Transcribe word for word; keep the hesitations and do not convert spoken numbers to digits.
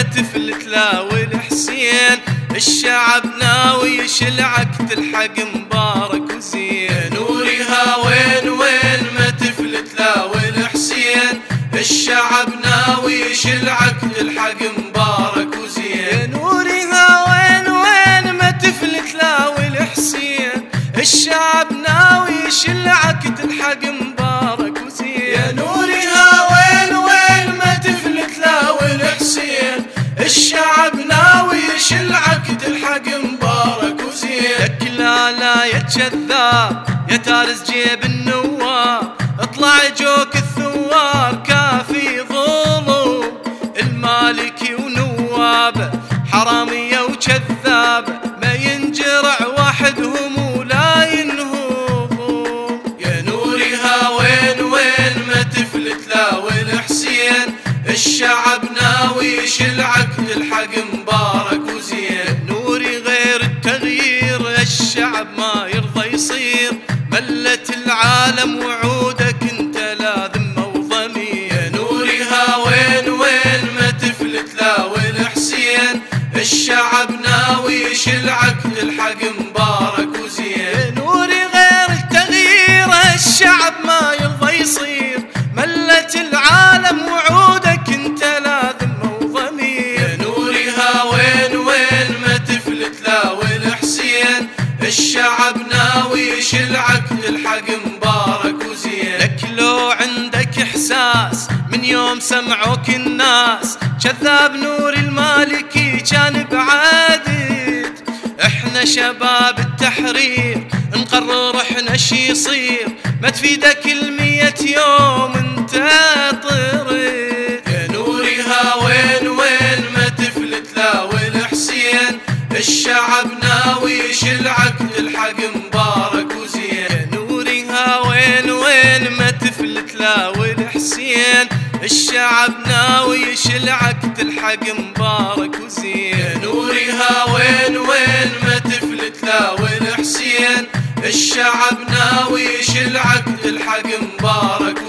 تفلت لا والحسين، الشعب ناوي يشلعك تلحق مبارك وزين. يا نورها وين وين ما تفلت لا والحسين، الشعب ناوي يشلعك تلحق مبارك وزين. يا نورها وين وين ما تفلت لا والحسين، الشعب ناوي يشلعك تلحق مبارك وزين. يا نورها وين وين ما تفلت لا والحسين، الشعب ناوي يشلعك تلحق مبارك وزين. لك لا لا يا كذاب يا تارس جيب النواب، اطلع جوك الثوار كافي ظلم المالكي ونوابه، حرامية وكذابه ما ينجرع وحدهم ولا ينهضوا. يا نورها وين وين ما تفلت لا والحسين، الشعب ناوي يشلعك تلحق مبارك وزين. نوري غير التغيير الشعب ما يرضى يصير، ملت العالم وعودك انت لا ذمة وضمير. يا نورها وين وين ما تفلت لا والحسين، الشعب ناوي يشلعك تلحق مبارك وزين. يا نوري غير التغيير الشعب ما يرضى يصير، ملت العالم وعودك انت لا ذمة وضمير. يا نورها وين وين ما تفلت لا والحسين، الشعب ناوي يشلعك تلحق مبارك وزين. لك لو عندك احساس من يوم سمعوك الناس، كذاب نور المالكي كان بعادد. احنا شباب التحرير نقرر احنا شي يصير، ما تفيدك المية يوم انت طرد. يا نورها وين وين ما تفلت لا والحسين، الشعب ناوي يشلعك تلحق مبارك وزين. يا نورها وين وين ما تفلت لا والحسين، الشعب ناوي يشلعك تلحق مبارك وزين. يا نورها وين وين ما تفلت لا والحسين، الشعب ناوي يشلعك تلحق مبارك وزين.